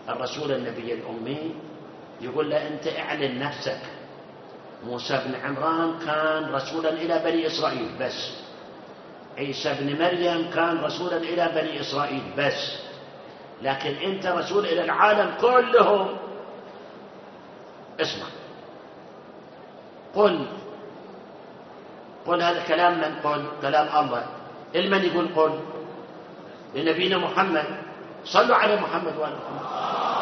الرسول النبي الأمي، يقول له أنت اعلن نفسك. موسى بن عمران كان رسولا إلى بني إسرائيل بس، عيسى بن مريم كان رسولا إلى بني إسرائيل بس، لكن أنت رسول إلى العالم كلهم. اسمع، قل هذا كلام من؟ قل كلام الله. لمن يقول قل؟ لنبينا محمد. صلوا على محمد وآل محمد.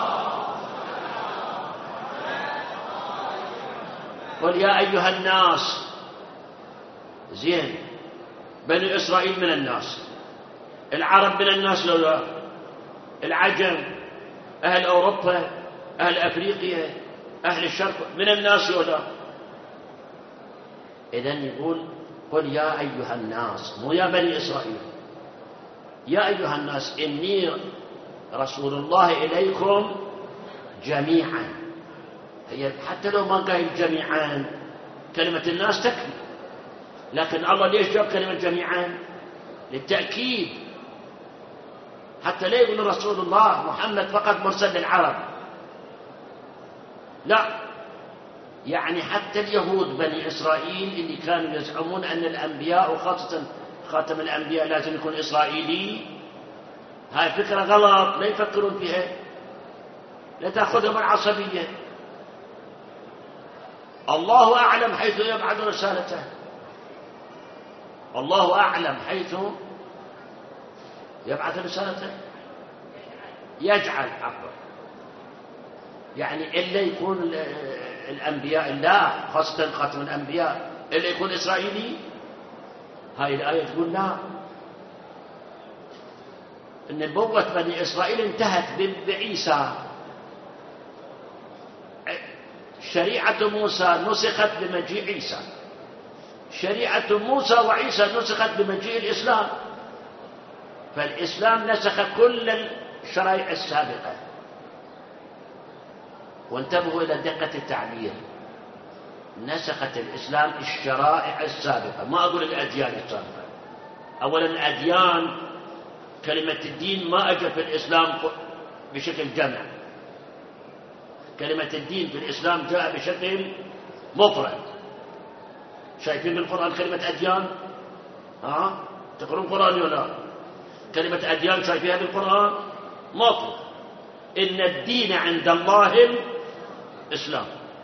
قل يا أيها الناس. زين، بني إسرائيل من الناس، العرب من الناس لو لا، العجم، أهل أوروبا، أهل أفريقيا، أهل الشرق من الناس ولا. إذن يقول قل يا أيها الناس، مو يا بني إسرائيل، يا أيها الناس إني رسول الله إليكم جميعا. هي حتى لو ما قال جميعا كلمة الناس تكفي، لكن الله ليش جاب كلمة جميعا؟ للتأكيد، حتى لا يقول رسول الله محمد فقط مرسل للعرب، لا، يعني حتى اليهود بني إسرائيل اللي كانوا يزعمون أن الأنبياء وخاصة خاتم الأنبياء لازم يكون إسرائيلي، هاي فكرة غلط، لا يفكرون فيها، لا تأخذهم العصبية. الله أعلم حيث يبعث رسالته، الله أعلم حيث يبعث رسالته، يجعل عفوا، يعني إلا يكون الأنبياء الله خاصة خاتم الأنبياء إلا يكون إسرائيلي. هاي الآية تقول لا، النبوة بني إسرائيل انتهت بعيسى، شريعة موسى نسخت بمجيء عيسى، شريعة موسى وعيسى نسخت بمجيء الإسلام، فالإسلام نسخ كل الشرائع السابقة. وانتبهوا إلى دقة التعبير، نسخت الإسلام الشرائع السابقة، ما أقول الأديان السابقة. أولا الأديان كلمة الدين ما أجى في الإسلام بشكل جمع، كلمة الدين في الإسلام جاء بشكل مفرد. شايفين بالقرآن كلمة أديان؟ تقرون قرآن ولا؟ كلمة أديان شايفينها بالقرآن؟ مفرد. إن الدين عند الله الإسلام.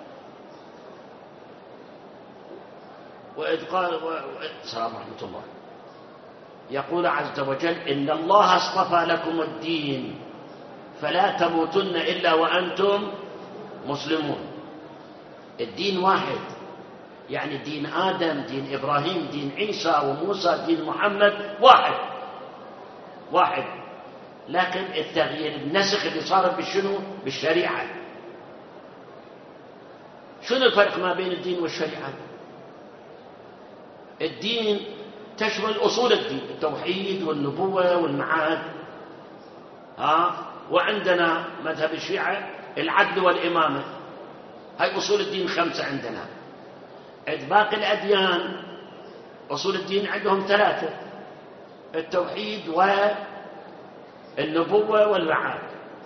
وإذ قال السلام ورحمة الله، يقول عز وجل إن الله اصطفى لكم الدين فلا تموتن إلا وأنتم مسلمون. الدين واحد، يعني دين آدم، دين إبراهيم، دين عيسى وموسى، دين محمد واحد، لكن التغيير النسخ اللي صار بشنو؟ بالشريعة. شنو الفرق ما بين الدين والشريعة؟ الدين تشمل أصول الدين، التوحيد والنبوة والمعاد، وعندنا مذهب الشيعة العدل والإمامة، هاي أصول الدين 5 عندنا. عند باقي الأديان أصول الدين عندهم 3، التوحيد والنبوة والمعاد.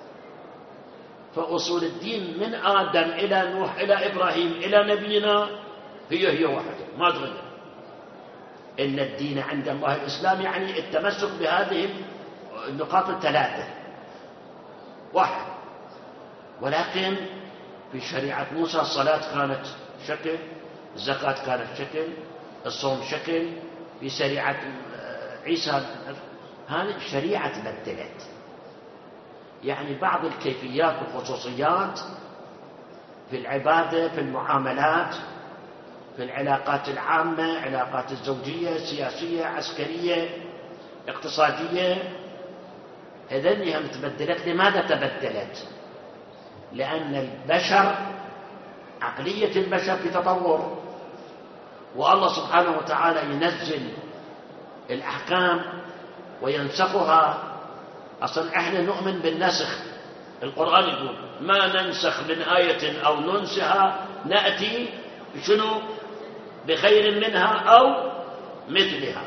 فأصول الدين من آدم إلى نوح إلى إبراهيم إلى نبينا هي واحدة ما تغير. إن الدين عند الله الإسلام، يعني التمسك بهذه النقاط 3 واحد. ولكن في شريعة موسى الصلاة كانت شكل، الزكاة كانت شكل، الصوم شكل. في شريعة عيسى هذه الشريعة تبدلت، يعني بعض الكيفيات والخصوصيات في العبادة، في المعاملات، في العلاقات العامة، علاقات الزوجية، السياسية، عسكرية، اقتصادية، هذنها تبدلت. لماذا تبدلت؟ لأن البشر، عقلية البشر في تطور، والله سبحانه وتعالى ينزل الأحكام وينسخها. أصلا احنا نؤمن بالنسخ، القرآن يقول ما ننسخ من آية أو ننسها نأتي بشنو؟ بخير منها أو مثلها.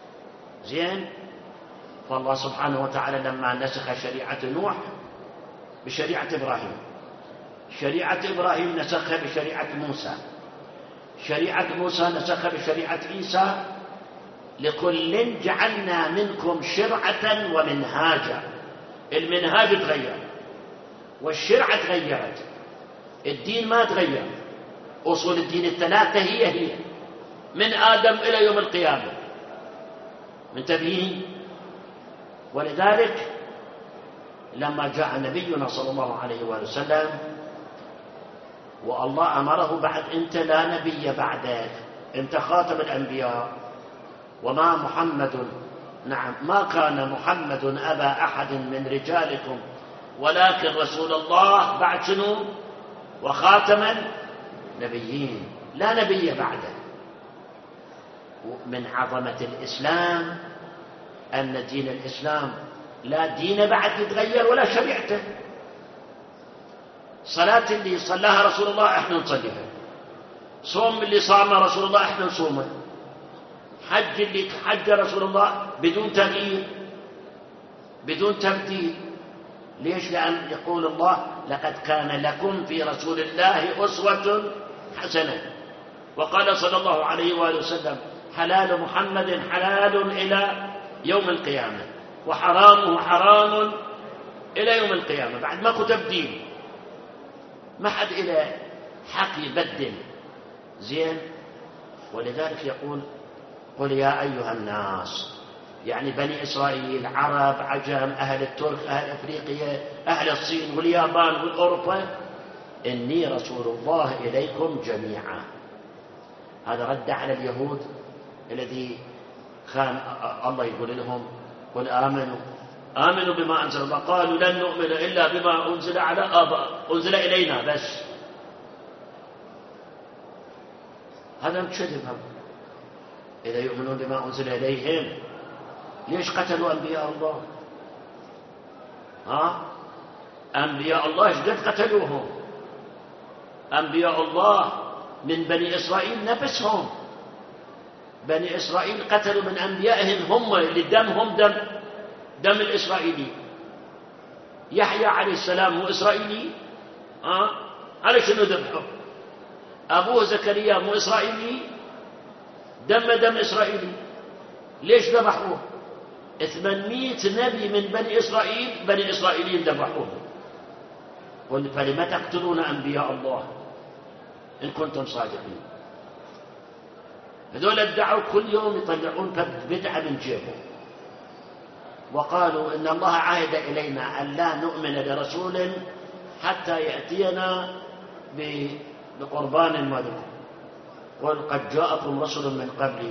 زين، فالله سبحانه وتعالى لما نسخ شريعة نوح بشريعة إبراهيم، شريعة إبراهيم نسخها بشريعة موسى، شريعة موسى نسخها بشريعة عيسى، لكل جعلنا منكم شرعة ومنهاجا. المنهاج تغير والشرعة تغيرت، الدين ما تغير، أصول الدين الثلاثة هي من آدم إلى يوم القيامة، منتبهين؟ ولذلك لما جاء نبينا صلى الله عليه وسلم والله أمره بعد أنت لا نبي بعدك، أنت خاتم الأنبياء، وما محمد، نعم ما كان محمد أبا أحد من رجالكم ولكن رسول الله بعد شنو؟ وخاتم النبيين، لا نبي بعده. من عظمة الإسلام أن دين الإسلام لا دين بعد يتغير ولا شريعته. صلاة اللي صلاها رسول الله احنا نصليها، صوم اللي صامه رسول الله احنا نصومه، حج اللي حج رسول الله بدون تغيير بدون تبديل. ليش؟ لأن يقول الله لقد كان لكم في رسول الله أسوة حسنة، وقال صلى الله عليه وآله وسلم حلال محمد حلال إلى يوم القيامة وحرامه حرام إلى يوم القيامة. بعد ماكو تبديل، ما حد إلى حق يبدل. زين؟ ولذلك يقول قل يا أيها الناس، يعني بني إسرائيل، عرب، عجم، أهل الترك، أهل أفريقيا، أهل الصين واليابان والأوروبا، إني رسول الله إليكم جميعا. هذا رد على اليهود الذي كان الله يقول لهم قل آمنوا بما أنزل الله، قالوا لن نؤمن إلا بما أنزل على آباء، أنزل إلينا بس. هذا كذب. إذا يؤمنون بما أنزل إليهم ليش قتلوا أنبياء الله؟ أنبياء الله إيش قد قتلوهم؟ أنبياء الله من بني إسرائيل نفسهم، بني إسرائيل قتلوا من أنبيائهم هم اللي دمهم دم الإسرائيلي. يحيى عليه السلام هو إسرائيلي، على شنو ذبحه؟ أبوه زكريا مو إسرائيلي، دم إسرائيلي، ليش ذبحوه؟ 800 نبي من بني إسرائيل بني إسرائيليين ذبحوه. قل فلم تقتلون أنبياء الله إن كنتم صادقين. هذول ادعوا كل يوم يطلعون بدعة من جيبه، وقالوا إن الله عاهد إلينا أن لا نؤمن لرسول حتى يأتينا بقربان مذبوح. قل قد جاءكم رسل من قبلي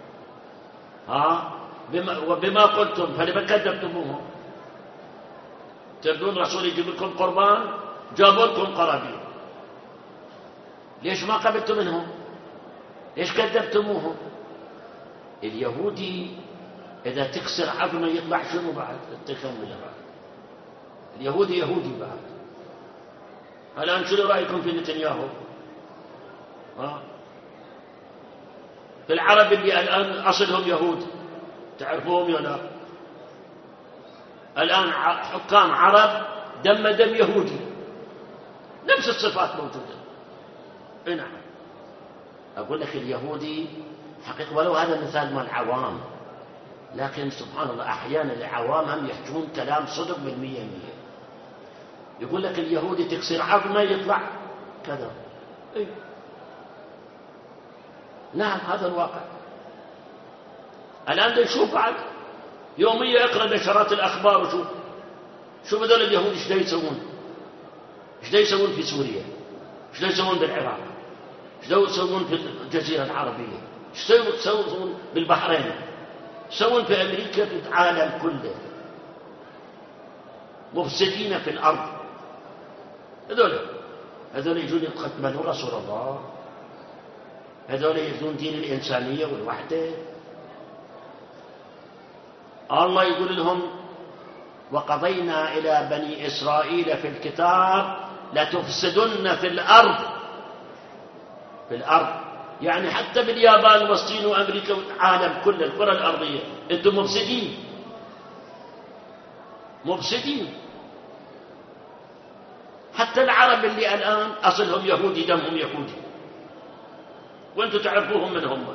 وبما قلتم فلما كذبتموه. تردون رسول يجيب لكم قربان، جابوا لكم قرابين، ليش ما قبلتم منهم؟ ليش كذبتموهم؟ اليهودي إذا تكسر عظمه يطلع شنو بعد؟ التكمل بعد. اليهودي يهودي بعد. الآن شنو رأيكم في نتنياهو؟ في العرب اللي الآن أصلهم يهود تعرفوهم يا لا؟ الآن حكام عرب دم يهودي، نفس الصفات موجودة. نعم. أقول لك اليهودي حقيقة، ولو هذا مثال مال العوام، لكن سبحان الله أحيانا العوام هم يحجون كلام صدق بالمية. يقول لك اليهودي تكسر عظمه يطلع كذا. نعم هذا الواقع. الآن نشوف بعد يوميا اقرأ نشرات الأخبار وشوف شوف هذول اليهود ايش يسوون، ايش يسوون في سوريا، ايش يسوون بالعراق، ايش يسوون في الجزيرة العربية، ايش يسوون بالبحرين، يسوون في أمريكا، في العالم كله، مفسدين في الأرض. هذول يجون يقتلون رسول الله، هذول يجون دين الإنسانية والوحدة. الله يقول لهم وقضينا إلى بني إسرائيل في الكتاب لتفسدن في الأرض، يعني حتى باليابان والصين وأمريكا والعالم كل الكرة الأرضية أنتم مفسدين. حتى العرب اللي الآن أصلهم يهودي دمهم يهودي وأنتم تعرفوهم من هم.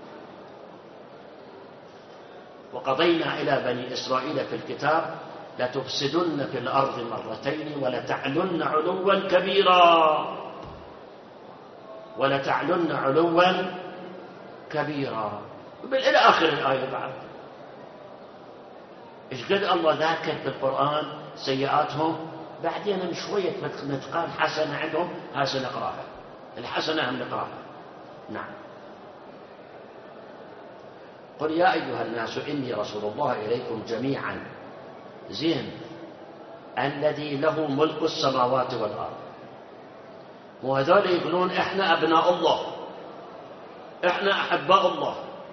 وقضينا إلى بني إسرائيل في الكتاب لتفسدن في الأرض مرتين ولتعلن علوا كبيرا، ولتعلن علوا كبيرا، إلى آخر الآية. بعد إيش قد الله ذاكر في القرآن سيئاتهم، بعدين من شوية نتقال حسنة عندهم، ها سنقراها الحسنة هم نقراها. نعم. قل يا أيها الناس إني رسول الله إليكم جميعا، زين، الذي له ملك السماوات والأرض. وهذول يقولون إحنا أبناء الله، إحنا أحباء الله،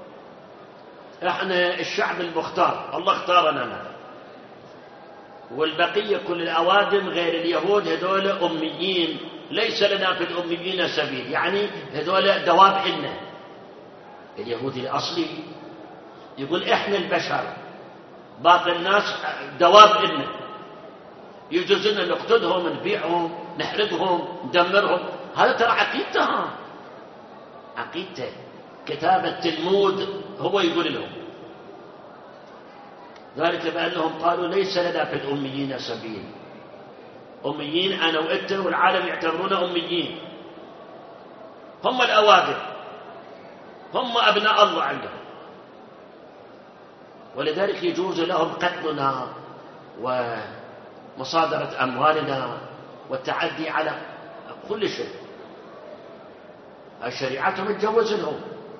إحنا الشعب المختار، الله اختارنا لنا، والبقية كل الأوادم غير اليهود هذول أميين، ليس لنا في الأميين سبيل، يعني هذول دواب إلنا. اليهودي الأصلي يقول إحنا البشر، باقي الناس دواب إلنا، يجوز لنا نقتلهم، نبيعهم، نحرقهم، ندمرهم. هذا ترى عقيدتها، عقيدته، كتاب التلمود هو يقول لهم ذلك، بأنهم قالوا ليس لنا في الأميين سبيل. أميين أنا وأنت والعالم يعتبرون أميين، هم الأوادم، هم أبناء الله عندهم، ولذلك يجوز لهم قتلنا ومصادرة أموالنا والتعدي على كل شيء. شريعتهم تجوز لهم.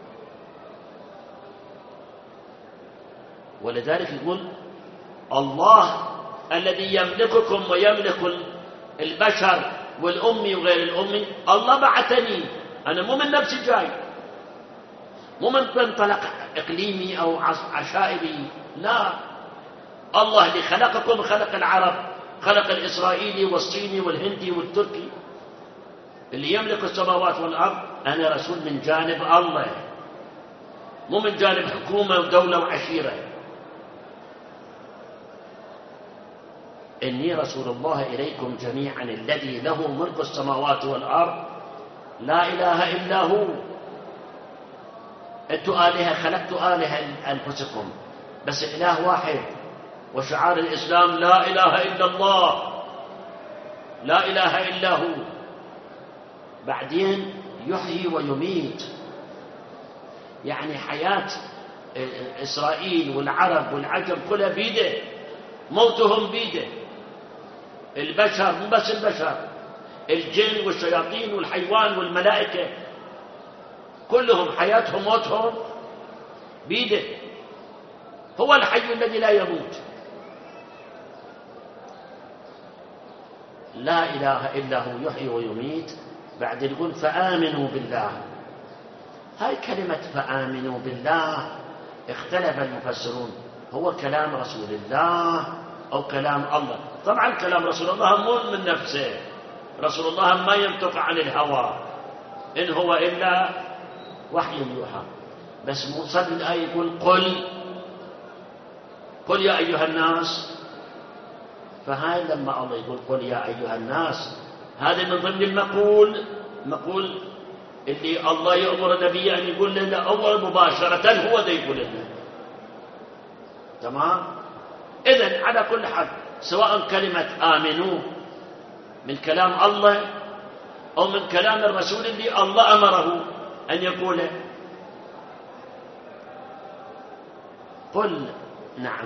ولذلك يقول الله الذي يملككم ويملك البشر والأمي وغير الأمي، الله بعثني، أنا مو من نفسي جاي، مو من منطلق إقليمي أو عشائري، لا، الله اللي خلقكم خلق العرب، خلق الإسرائيلي والصيني والهندي والتركي، اللي يملك السماوات والأرض. أنا رسول من جانب الله، مو من جانب حكومة ودولة وعشيرة. إني رسول الله إليكم جميعا الذي له ملك السماوات والأرض لا إله إلا هو. أنتم آلهة، خلقتوا آلهة أنفسكم، بس إله واحد. وشعار الإسلام لا إله إلا الله، لا إله إلا هو. بعدين يحيي ويميت، يعني حياة إسرائيل والعرب والعجم كلها بيده، موتهم بيده. البشر، مو بس البشر، الجن والشياطين والحيوان والملائكة كلهم حياتهم موتهم بيده. هو الحي الذي لا يموت، لا إله إلا هو يحيي ويميت. بعد يقول فآمنوا بالله. هاي كلمة فآمنوا بالله اختلف المفسرون، هو كلام رسول الله أو كلام الله؟ طبعا كلام رسول الله مو من نفسه، رسول الله ما ينطق عن الهوى، إن هو إلا وحي يوحى. بس موصل الآية يقول قل يا أيها الناس. فهاي لما الله يقول قل يا أيها الناس، هذا من ضمن المقول اللي الله يأمر النبي أن يقول لنا أول مباشرة، هو ده يقول لنا. تمام؟ إذن على كل حال، سواء كلمة آمنوا من كلام الله أو من كلام الرسول اللي الله أمره أن يقوله. قل نعم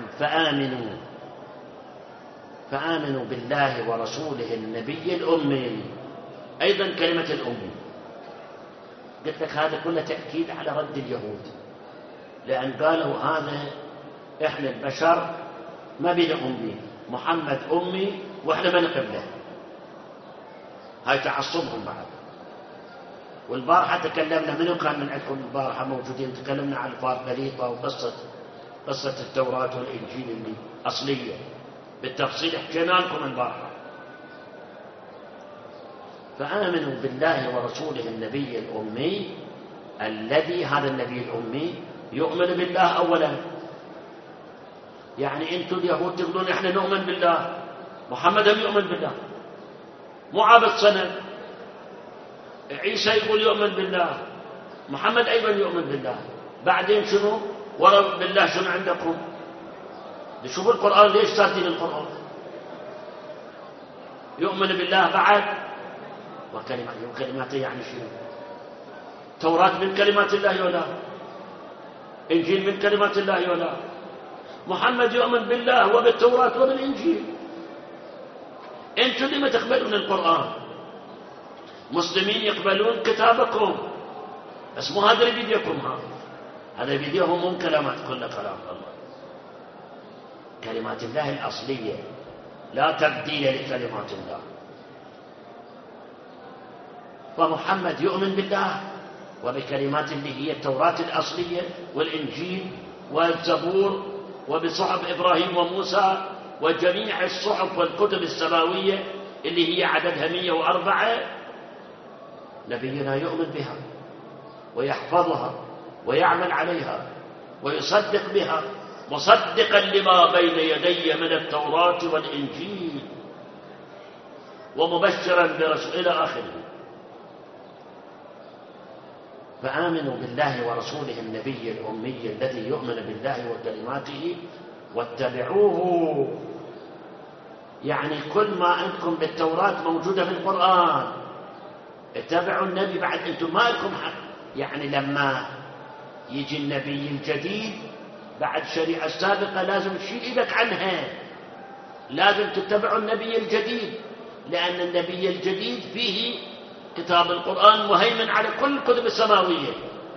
فآمنوا بالله ورسوله النبي الأمي. أيضا كلمة الأمي قلت لك هذا كله تأكيد على رد اليهود، لأن قالوا هذا إحنا البشر ما بين أمي، محمد أمي وإحنا ما نقبله. هاي تعصبهم بعد. والبارحة تكلمنا، منو كان من عندكم البارحة موجودين؟ تكلمنا عن الفارغليطة وقصة التوراة والإنجيل اللي أصلية بالتفصيل، حكينا لكم البارحة. فآمنوا بالله ورسوله النبي الأمي الذي، هذا النبي الأمي يؤمن بالله أولا. يعني أنتم اليهود تقولون إحنا نؤمن بالله، محمد هم يؤمن بالله، مو عابد صنم. عيسى يقول يؤمن بالله، محمد أيضا يؤمن بالله. بعدين شنو ورا بالله شنو عندكم؟ شوفوا القرآن ليش سادين القرآن. يؤمن بالله بعد وكلماته، يعني شنو؟ توراة من كلمات الله ولا إنجيل من كلمات الله ولا؟ محمد يؤمن بالله وبالتوراة وبالإنجيل. أنتم لما تقبلون القرآن؟ مسلمين يقبلون كتابكم، بس مو هذا اللي بيديكم. هذا بيديهم مو كلمات، كل كلام الله، كلمات الله الأصلية، لا تبديل لكلمات الله. ومحمد يؤمن بالله وبكلمات اللي هي التوراة الأصلية والإنجيل والزبور وبصحف إبراهيم وموسى وجميع الصحف والكتب السماوية اللي هي عددها 104. نبينا يؤمن بها ويحفظها ويعمل عليها ويصدق بها، مصدقا لما بين يدي من التوراة والإنجيل ومبشرا برسول إلى آخره. فآمنوا بالله ورسوله النبي الأمي الذي يؤمن بالله وكلماته واتبعوه. يعني كل ما عندكم بالتوراة موجودة في القرآن، اتبعوا النبي. بعد أنتم ما لكم حق، يعني لما يجي النبي الجديد بعد الشريعة السابقة لازم تشيل إيدك عنها، لازم تتبعوا النبي الجديد، لأن النبي الجديد فيه كتاب القرآن مهيمن على كل الكتب السماوية.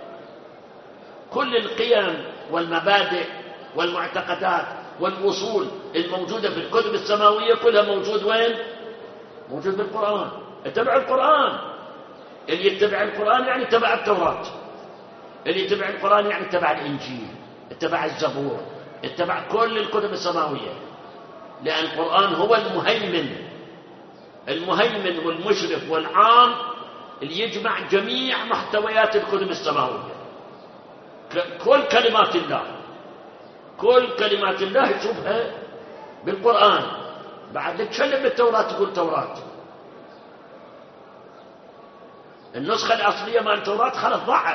كل القيم والمبادئ والمعتقدات والأصول الموجودة في الكتب السماوية كلها موجود وين؟ موجود في القرآن. اتبعوا القرآن. اللي يتبع القرآن يعني اتبع التوراة، اللي يتبع القرآن يعني اتبع الإنجيل، اتبع الزبور، اتبع كل الكتب السماوية، لأن القرآن هو المهيمن والمشرف والعام اللي يجمع جميع محتويات الكتب السماوية. كل كلمات الله تشوفها بالقرآن. بعد تتكلم بالتوراة تقول توراة. النسخة الأصلية مال التوراة خلاص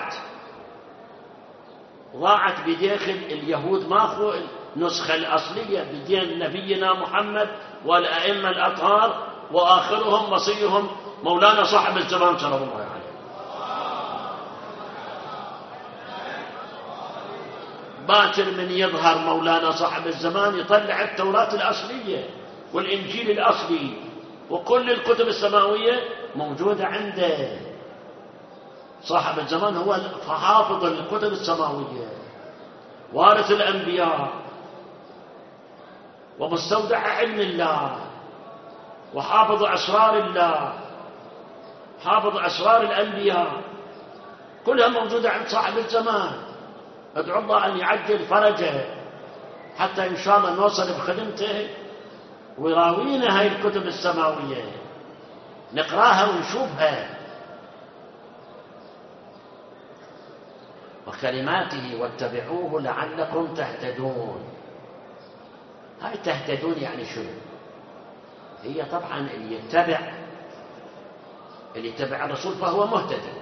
ضاعت بداخل اليهود. ماخذوا النسخة الأصلية بدين نبينا محمد والأئمة الأطهار، وآخرهم وصيهم مولانا صاحب الزمان صلى الله عليه وسلم. باكر من يظهر مولانا صاحب الزمان يطلع التوراة الأصلية والإنجيل الأصلي وكل الكتب السماوية موجودة عنده. صاحب الزمان هو حافظ الكتب السماوية، وارث الأنبياء، ومستودع علم الله، وحافظ أسرار الله، حافظ أسرار الأنبياء، كلها موجودة عند صاحب الزمان. أدعو الله أن يعجل فرجه حتى إن شاء الله نوصل بخدمته ويراوينا هاي الكتب السماوية نقراها ونشوفها. وكلماته واتبعوه لعلكم تهتدون. هاي تهتدون يعني شنو؟ هي طبعا اللي يتبع الرسول فهو مهتدي.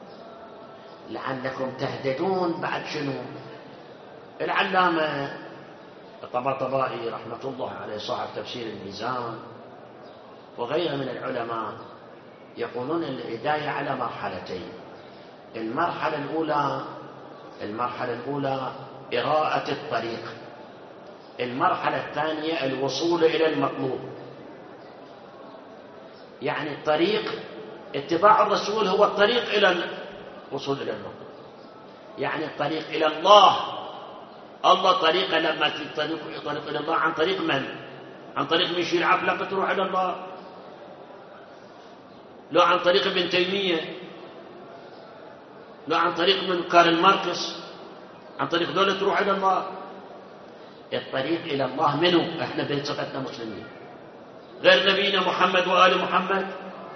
لعلكم تهتدون بعد شنو؟ العلامة الطباطبائي رحمة الله عليه صاحب تفسير الميزان وغيره من العلماء يقولون الهداية على مرحلتين. المرحلة الأولى إراءة الطريق، المرحلة الثانية الوصول إلى المطلوب. يعني الطريق اتباع الرسول هو الطريق إلى الوصول إلى المطلوب، يعني الطريق إلى الله. الله طريقة لما طريق إلى الله عن طريق من؟ عن طريق مشي العقل تروح إلى الله، لا عن طريق ابن تيمية، لا عن طريق من كارل ماركس، عن طريق دولة تروح إلى الله. الطريق إلى الله منه؟ إحنا بصفتنا مسلمين، غير نبينا محمد وآل محمد.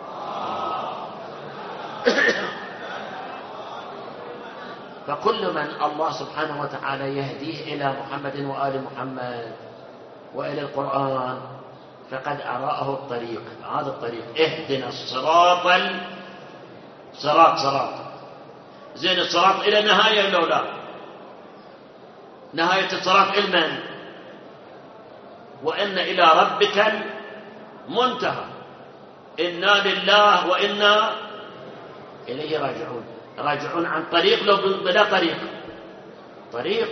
فكل من الله سبحانه وتعالى يهديه إلى محمد وآل محمد وإلى القرآن فقد أراءه الطريق. هذا الطريق اهدنا الصراط صراط زين الصراط إلى نهاية لو لا نهاية الصراط علما وإن إلى ربك المنتهى إنا لله وإنا إليه راجعون عن طريق لو بلا طريق.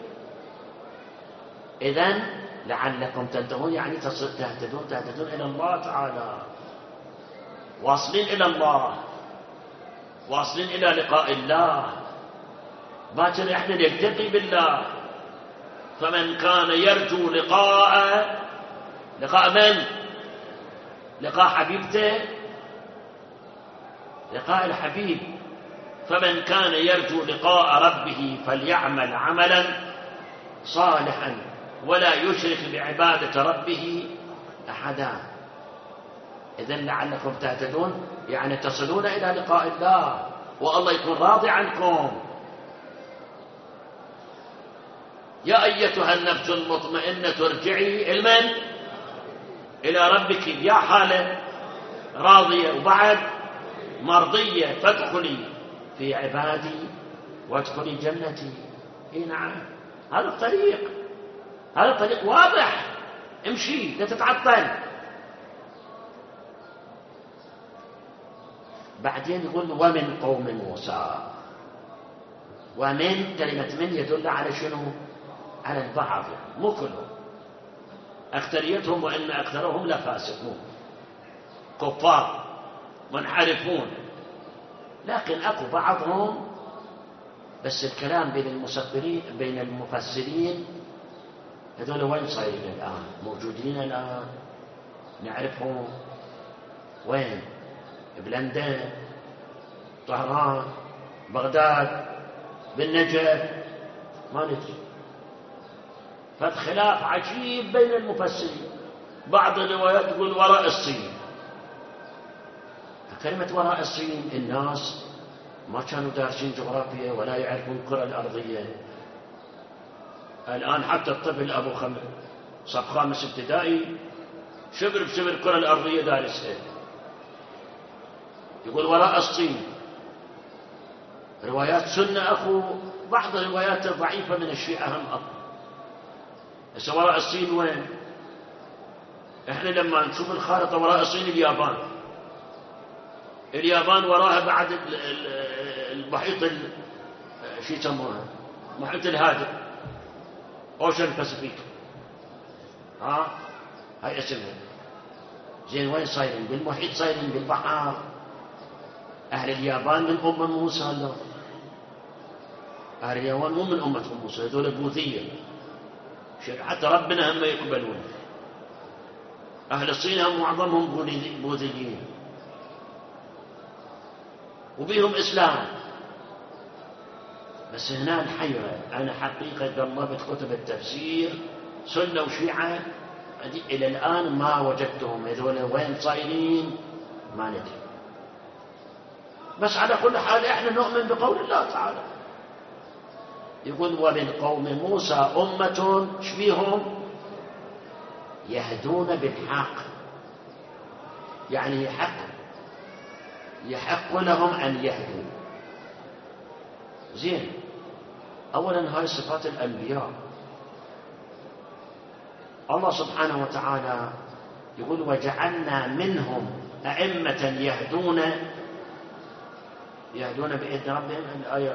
إذن لعلكم تنتهون يعني تهتدون إلى الله تعالى، واصلين إلى الله، واصلين إلى لقاء الله. باكر احنا نلتقي بالله. فمن كان يرجو لقاء من؟ لقاء حبيبته، لقاء الحبيب. فمن كان يرجو لقاء ربه فليعمل عملا صالحا ولا يشرك بعبادة ربه أحدا. إذن لعلكم تهتدون يعني تصلون إلى لقاء الله والله يكون راضي عنكم. يا أيتها النفس المطمئنة ارجعي إلى ربك يا حالة راضية وبعد مرضية فادخلي في عبادي وادخلي جنتي. إيه نعم، هذا الطريق واضح، امشي لا تتعطل. بعدين يقول ومن قوم موسى. ومن كلمة من يدل على شنو؟ على البعض يعني مو كلهم، أكثريتهم وإن أكثرهم لفاسقون كفار منحرفون، لكن أكو بعضهم. بس الكلام بين المفسرين هذول وين صايرين الآن؟ موجودين الآن نعرفهم وين؟ بلندن، طهران، بغداد، بالنجف، ما ندري. فالخلاف عجيب بين المفسرين. بعض الروايات تقول وراء الصين. كلمة وراء الصين الناس ما كانوا دارسين جغرافيا ولا يعرفون الكرة الأرضية. الآن حتى الطفل أبو صف خامس ابتدائي شبر بشبر الكرة الأرضية دارسها. يقول وراء الصين. روايات سنة أخو بعض الروايات الضعيفة من الشيعة هم أخو. بس وراء الصين وين؟ احنا لما نشوف الخارطة وراء الصين اليابان وراها بعد المحيط شو يسموها؟ المحيط الهادئ، اوشن باسيفيك. هاي اسمها. زين وين صايرين؟ بالمحيط صايرين بالبحر. اهل اليابان من موسى. لا، اهل اليابان مو من امة موسى، هذول بوذية، حتى ربنا هم يقبلون. اهل الصين هم معظمهم بوذيين وبيهم إسلام. بس هنا الحيرة. أنا حقيقة قلبت كتب التفسير سنة وشيعة إلى الآن ما وجدتهم هذول وين صايرين ما ندري. بس على كل حال إحنا نؤمن بقول الله تعالى. يقول ومن قوم موسى أمة شبيهم يهدون بالحق، يعني يحق لهم أن يهدوا. زين، أولا هاي صفات الأنبياء. الله سبحانه وتعالى يقول وجعلنا منهم أئمة يهدون بإذن ربهم. الآية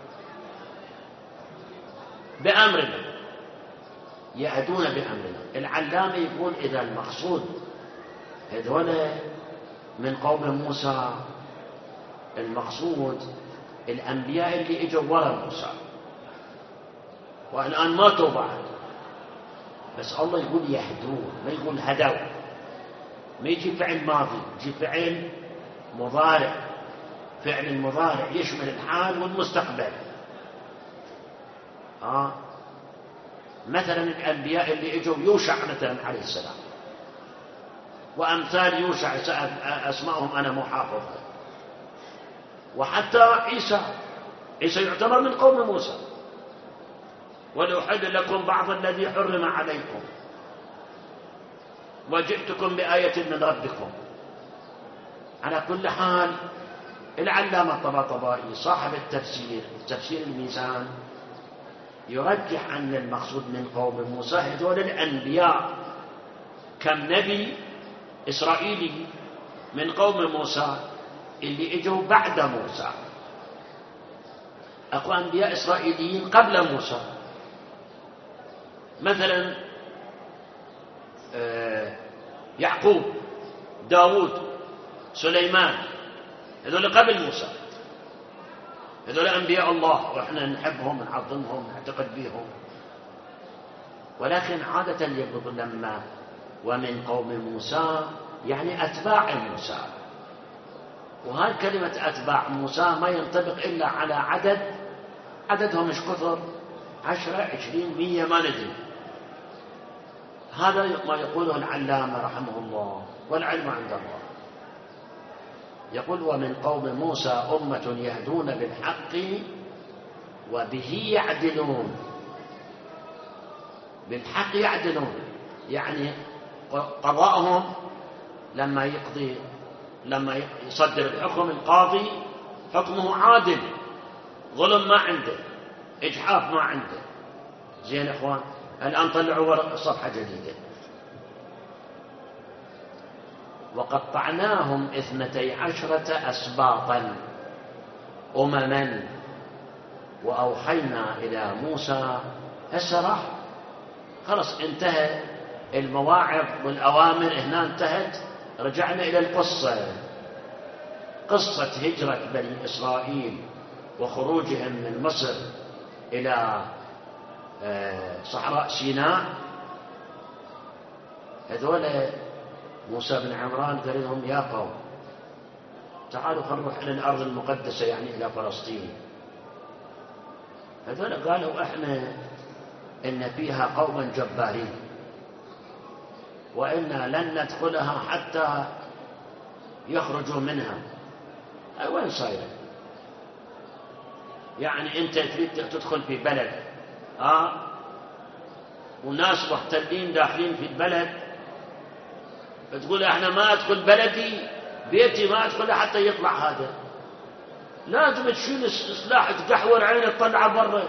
بأمرنا، يهدون بأمرنا. العلامة يقول إذا المقصود هذول من قوم موسى، المقصود الأنبياء اللي اجوا ورا موسى والآن ماتوا بعد. بس الله يقول يهدون، ما يقول هدوا. ما يجي فعل ماضي، يجي فعل مضارع. فعل المضارع يشمل الحال والمستقبل. مثلا الأنبياء اللي اجوا يوشع مثلا عليه السلام وأمثال يوشع أسمائهم أنا محافظ. وحتى عيسى يعتبر من قوم موسى. ولأحل لكم بعض الذي حرم عليكم. وجئتكم بآية من ربكم. على كل حال العلامة الطباطبائي صاحب التفسير تفسير الميزان يرجح أن المقصود من قوم موسى هذول الأنبياء. كم نبي إسرائيلي من قوم موسى اللي اجوا بعد موسى، أكو أنبياء إسرائيليين قبل موسى، مثلا يعقوب، داود، سليمان، هذول قبل موسى، هذول أنبياء الله وإحنا نحبهم ونعظمهم ونعتقد بهم. ولكن عادة يقول لما ومن قوم موسى يعني أتباع موسى، وهذه كلمة أتباع موسى ما ينطبق إلا على عددهم مش كثر، 10 20 100 ما ندري. هذا ما يقوله العلامة رحمه الله، والعلم عند الله. يقول ومن قوم موسى أمة يهدون بالحق وبه يعدلون. بالحق يعدلون يعني قضاءهم لما يصدر الحكم القاضي حكمه عادل، ظلم ما عنده، إجحاف ما عنده. زين إخوان، الآن طلعوا صفحة جديدة. وقطعناهم 12 أسباطا أمما وأوحينا إلى موسى. هسه راح خلص انتهى المواعظ والأوامر، هنا انتهت. رجعنا إلى القصة، قصة هجرة بني إسرائيل وخروجهم من مصر إلى صحراء سيناء. هذول موسى بن عمران قال لهم يا قوم تعالوا خلينا نروح إلى الأرض المقدسة، يعني إلى فلسطين. هذول قالوا احنا إن فيها قوما جبارين وإنا لن ندخلها حتى يخرجوا منها. أي وين صايرة؟ يعني أنت تريد تدخل في بلد وناس محتلين داخلين في البلد، بتقول احنا ما ادخل بلدي، بيتي ما ادخله حتى يطلع هذا. لازم تشيل سلاح تقحور عينه تطلعه برا.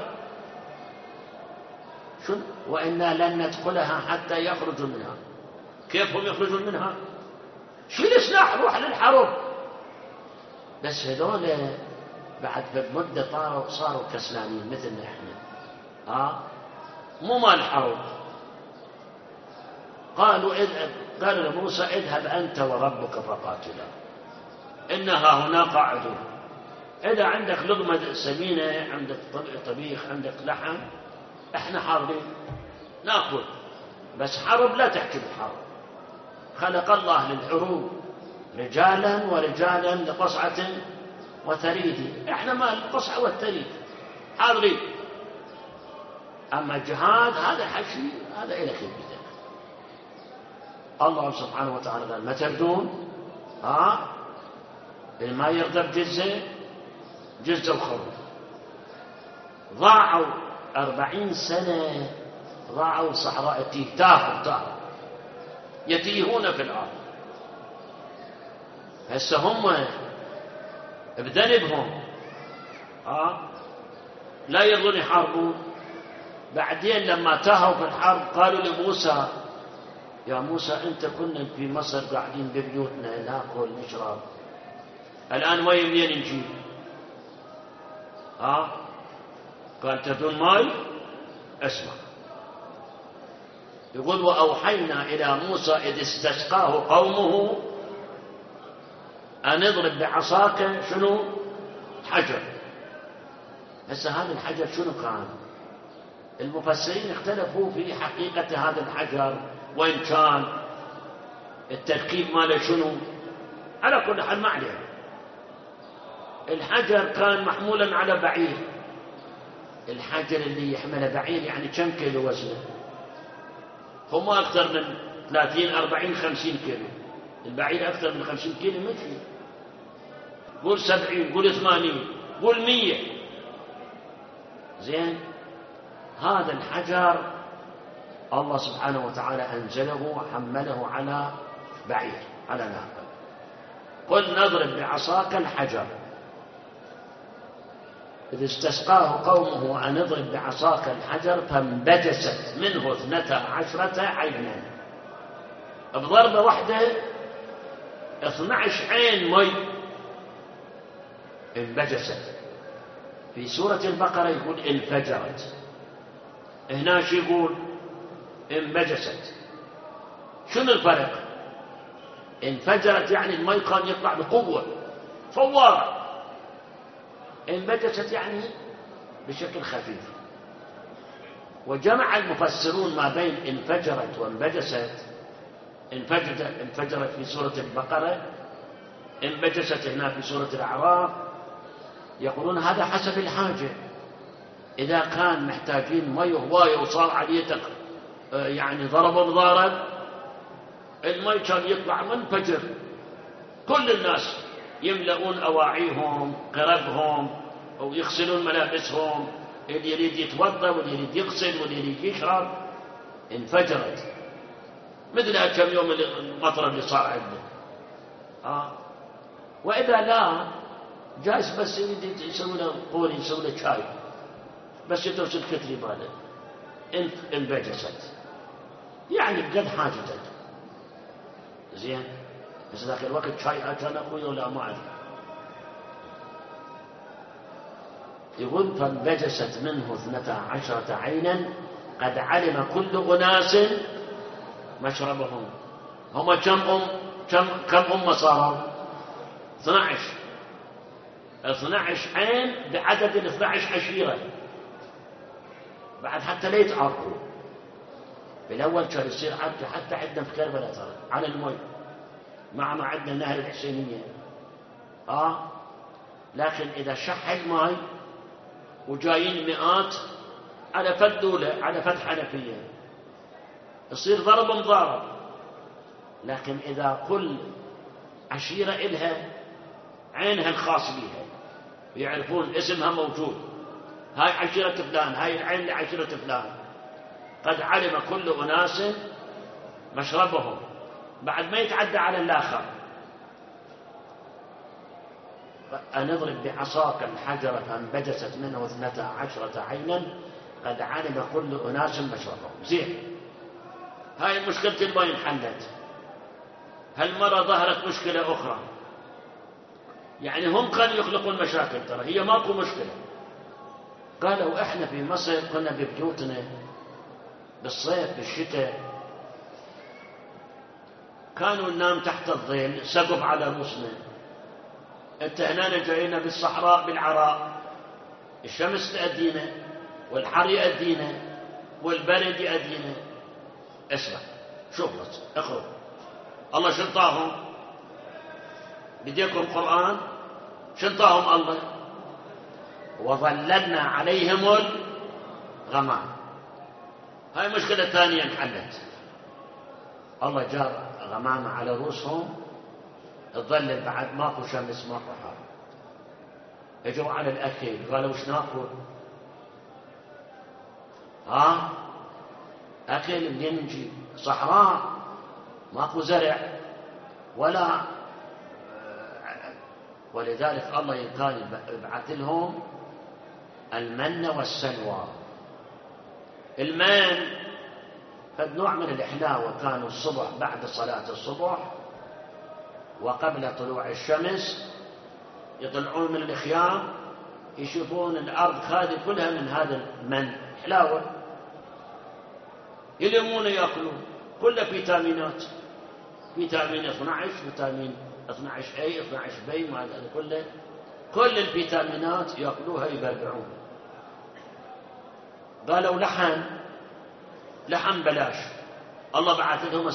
شو وإنا لن ندخلها حتى يخرجوا منها. كيف هم يخرجون منها؟ شيل سلاح روح للحرب. بس هذول بعد بمدة صاروا كسلانين مثلنا احنا، مو مال حرب. قالوا لموسى اذهب أنت وربك فقاتلا إنها هنا قاعدون. إذا عندك لقمة سمينة، عندك طبيخ، عندك لحم، احنا حاضرين ناكل. بس حرب لا تحكي بالحرب. خلق الله للحروب رجالا ورجالا لقصعة وثريد. احنا ما القصعة والثريد حاضرين. أما الجهاد هذا حكي، هذا إلى كيف بدك. الله سبحانه وتعالى قال ما تردون ما يرضى جزة وخروج. ضاعوا 40 سنة، ضاعوا صحراء تاهوا يتيهون في الأرض. هسه هم بذنبهم لا يرضون يحاربون. بعدين لما تاهوا في الحرب قالوا لموسى يا موسى أنت كنا في مصر قاعدين ببيوتنا ناكل نشرب، الآن وين منين نجيب؟ قال تدون ماي. اسمع، يقول وأوحينا إلى موسى إذ استسقاه قومه أن اضرب بعصاك شنو؟ حجر. هسه هذا الحجر شنو كان؟ المفسرين اختلفوا في حقيقة هذا الحجر، وإن كان التركيب ماله شنو. على كل حال ما عليه. الحجر كان محمولا على بعير. الحجر اللي يحمله بعير يعني كم كيلو وزنه؟ هم أكثر من 30 40 50 كيلو. البعير أكثر من 50 كيلو ماشي. قول 70، قول 80، قول 100. زين، هذا الحجر الله سبحانه وتعالى أنزله وحمله على بعير، على ناقة. قل نضرب بعصاك الحجر، إذ استسقاه قومه أن اضرب بعصاك الحجر فانبجست منه 12 عينا. بضربة واحدة 12 عين مي انبجست. في سورة البقرة يقول انفجرت، هناش يقول انبجست. شنو الفرق؟ انفجرت يعني المي كان يطلع بقوة فوارة، انبجست يعني بشكل خفيف. وجمع المفسرون ما بين انفجرت وانبجست. انفجرت في سورة البقرة، انبجست هنا في سورة الأعراف. يقولون هذا حسب الحاجة، إذا كان محتاجين مي هواية وصار عليه يعني ضرب بضارب، المي كان يطلع منفجر، كل الناس يملؤون أواعيهم قربهم ويغسلون ملابسهم، اللي يريد يتوضا واللي يريد يغسل واللي يريد يشرب. انفجرت مثل كم يوم المطر اللي صار عندنا. وإذا لا جالس بس يريد يسوي له قوري، يسوي له شاي، بس يدرس الكتري ماله انبجست، يعني بقد حاجتك. زين، بس ذاك الوقت شاي كان أخوي ولا ما أدري. يقول فانبجست منه 12 عينا قد علم كل أناس مشربهم. هم كم أمة صاروا؟ 12 عين بعدد 12 عشيرة، بعد حتى لا يتعرفوا. بالأول كان يصير عبد حتى عندنا في كربلاء ترى على المي، مع ما عندنا نهر الحسينية. لكن إذا شح الماء وجايين مئات على فدولة، على فتح حنفية، يصير ضرب مضارب. لكن إذا كل عشيرة إلها عينها الخاص بها، يعرفون اسمها موجود، هاي عشيرة فلان، هاي العين لعشيرة فلان، قد علم كل أناس مشربهم، بعد ما يتعدى على الآخر. أن اضرب بعصاك الحجر فانبجست منه 12 عينا قد علم كل أناس مشربهم. زين، هاي مشكلة الماء انحلت. هالمرة ظهرت مشكلة أخرى، يعني هم كانوا يخلقون مشاكل، ترى هي ماكو مشكلة. قالوا احنا في مصر كنا ببيوتنا بالصيف بالشتاء كانوا ننام تحت الظل، سقف على رؤوسنا. انت هنا جاينا بالصحراء بالعراء، الشمس تأدينا والحر يأدينا والبرد يأدينا. اسمع، شوف بس، اقرأ. الله شنطاهم بديكم قرآن، شنطاهم الله وظللنا عليهم الغمام. هاي مشكلة ثانية انحلت. الله جاب غمامة على رؤوسهم، تظلل بعد ماكو شمس ماكو حر. اجوا على الأكل، قالوا وش ناكل؟ أكل منين نجيب؟ صحراء ماكو زرع ولا. ولذلك الله كان يبعث لهم المن والسلوى. المن قد نوع من الإحلاوة، كانوا الصبح بعد صلاة الصبح وقبل طلوع الشمس يطلعون من الخيام يشوفون الأرض هذه كلها من هذا المن، حلاوة، يلمون يأكلون، كله فيتامينات، فيتامين 12، فيتامين 12A 12B، وهذا كله، كل الفيتامينات يأكلوها يبرعون. قالوا لحم بلاش، الله بعث لهم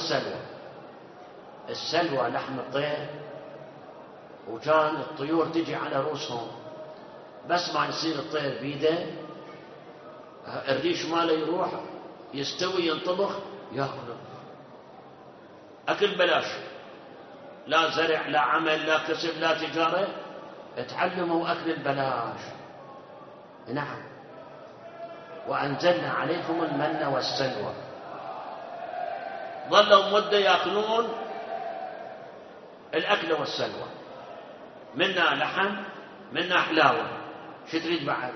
السلوى لحم الطير، وكان الطيور تجي على رؤوسهم، بس ما يصير الطير بيده الريش ماله يروح يستوي ينطبخ يأكله. أكل بلاش، لا زرع لا عمل لا كسب لا تجارة، اتعلموا أكل البلاش. نعم، وأنزلنا عليكم المن والسلوى. ظلوا مدة يأكلون الأكل والسلوى، منا لحم منا حلاوة، شو تريد بعد؟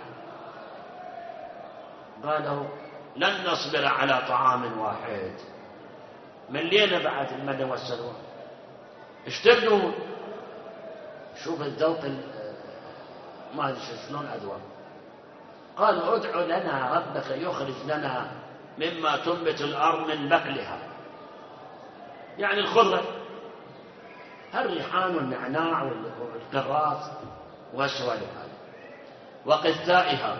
قالوا لن نصبر على طعام واحد، ملينا بعد المن والسلوى، اشتدوا. شوف الذوق ما ادري شلون أذوق. قالوا ادع لنا ربك يخرج لنا مما تنبت الأرض من بقلها، يعني الخضرة، الريحان والنعناع والكراث والسوالف هذه، وقثائها.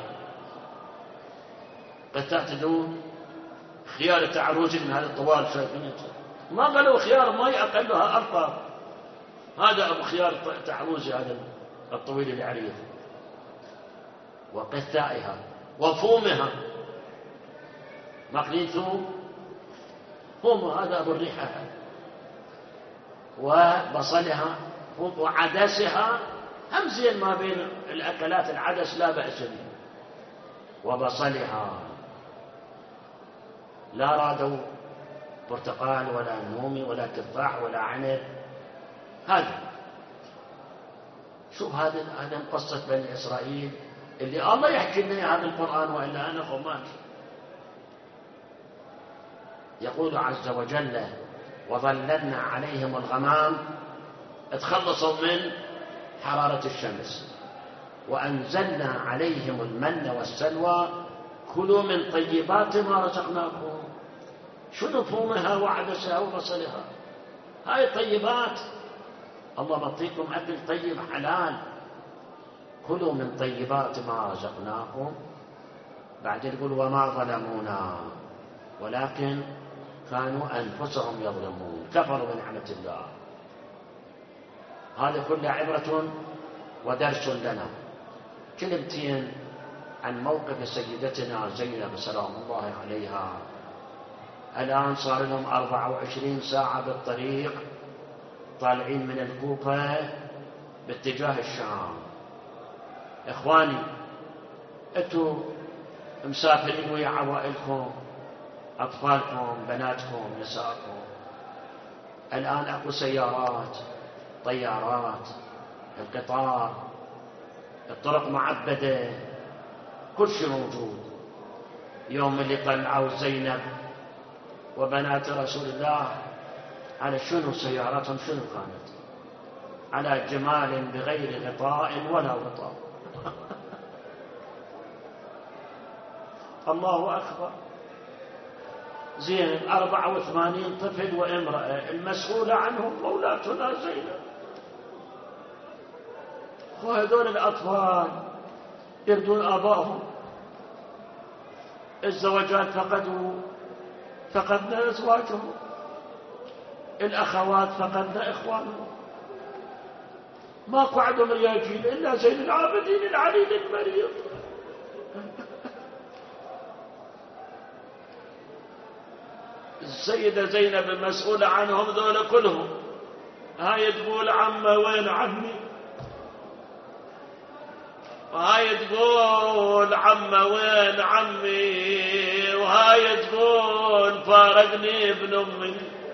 قثاء تدون خيار تعروج من هذا الطوال، شايفين؟ ما قالوا خيار ماء أقلها أرقى، هذا أبو خيار تعروج هذا الطويل العريض. وقثائها وفومها، مقلين ثوم، فوم هذا أبو الريحة، وبصلها وعدسها، هم زين ما بين الأكلات العدس لا بأس به. وبصلها، لا رادوا برتقال ولا نومي ولا تفاح ولا عنب. هذا شوف، هذا من قصة بني إسرائيل اللي الله يحكي لنا هذا القرآن، وإلا أنا خماش. يقول عز وجل وظللنا عليهم الغمام، تخلصوا من حرارة الشمس، وأنزلنا عليهم المن والسلوى كلوا من طيبات ما رزقناكم. شنو فومها وعدسها وبصلها؟ هاي طيبات، الله معطيكم أكل طيب حلال، كلوا من طيبات ما رزقناكم. بعدين يقول وما ظلمونا ولكن كانوا أنفسهم يظلمون، كفروا بنعمة الله. هذا كله عبرة ودرس لنا. كلمتين عن موقف سيدتنا زينب سلام الله عليها. الآن صار لهم 24 ساعة بالطريق، طالعين من الكوفة باتجاه الشام. إخواني، أنتوا مسافرين ويا عوائلكم، أطفالكم، بناتكم، نسائكم. الآن أكو سيارات، طيارات، القطار، الطرق معبدة، كل شيء موجود. يوم اللي طلعوا زينب وبنات رسول الله على شنو سياراتهم؟ شنو كانت؟ على جمال بغير غطاء ولا غطاء. الله أكبر. زين 84 طفل وامرأة، المسؤولة عنهم مولاتنا زينب. وهذول الأطفال يردون آبائهم، الزوجات فقدنا أزواجهم، الأخوات فقدنا إخوانهم، ماكو عندهم رياجين إلا زين العابدين العليل المريض. السيدة زينب المسؤولة عنهم ذولا كلهم. هاي تقول عمه وين عمي، وهاي تقول عمه وين عمي، وهاي تقول فارقني ابن امي.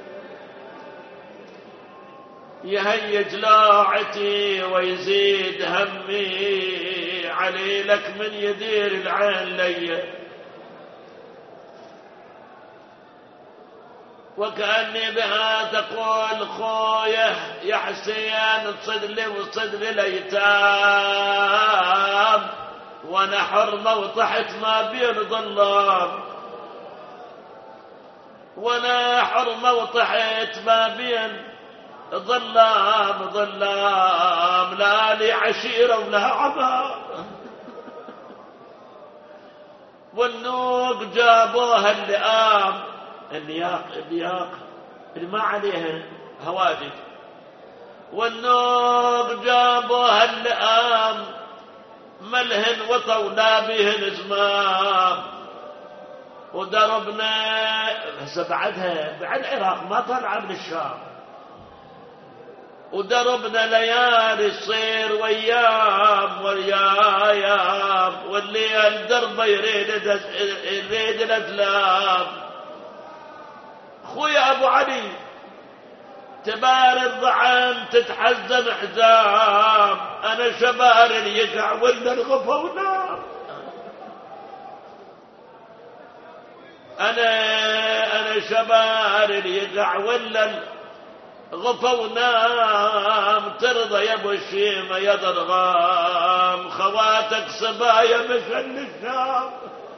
يهيج لاعتي ويزيد همي، علي لك من يدير العين لي. وكأني بها تقول خويه يا حسين تصد لي وصد لي الأيتام، وانا حرمة وطحت ما بين ظلام، وانا حرمة وطحت ما بين ظلام ظلام، لا لي عشيرة ولا عمام. والنوق جابوها اللئام، النياق اللي ما عليها هوادج، والنوق جابوها اللئام، ملهن وطولا بهن زمام. ودربنا هسه بعدها بعد العراق ما طلع من الشام، ودربنا ليالي تصير ويام ويايام، والليل دربه يريد الأزلام. خويا أبو علي تبارد ضعان تتحزن حزام، أنا شبار اليقع ولا الغفا ونام، أنا شبار اليقع ولا الغفا ونام، ترضى يا أبو الشيمة يا ضرغام، خواتك صبايا مشن الشام.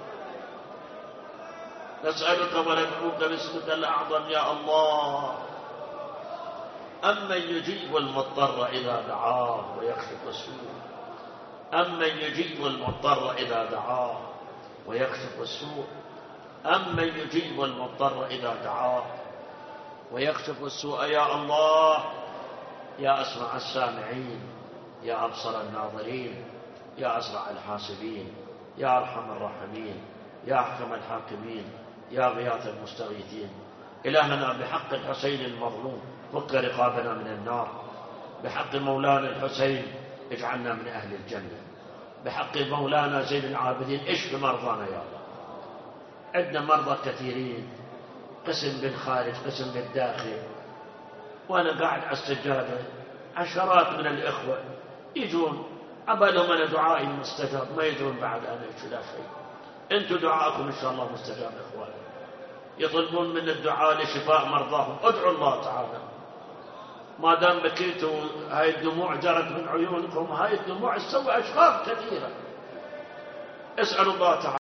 نسألك وندعوك باسمك الأعظم يا الله، أمن يجيب المضطر إذا دعاه ويكشف السوء، أمن يجيب المضطر إذا دعاه ويكشف السوء، أمن يجيب المضطر إذا دعاه ويكشف السوء. يا الله يا أسمع السامعين، يا أبصر الناظرين، يا أسرع الحاسبين، يا أرحم الراحمين، يا أحكم الحاكمين، يا غياث المستغيثين. إلهنا بحق الحسين المظلوم فك رقابنا من النار، بحق مولانا الحسين اجعلنا من أهل الجنة، بحق مولانا زين العابدين اشف مرضانا يا الله. عندنا مرضى كثيرين، قسم بالخارج قسم بالداخل، وأنا قاعد على السجادة عشرات من الإخوة يجون عبالهم أنا دعائي مستجاب، ما يدرون بعد أنا لا شيء. أنتم دعاءكم إن شاء الله مستجاب إخوان، يطلبون من الدعاء لشفاء مرضاهم، ادعوا الله تعالى. ما دام بكيتوا هاي الدموع جرت من عيونكم، هاي الدموع تسوي أشغال كثيرة، اسألوا الله تعالى.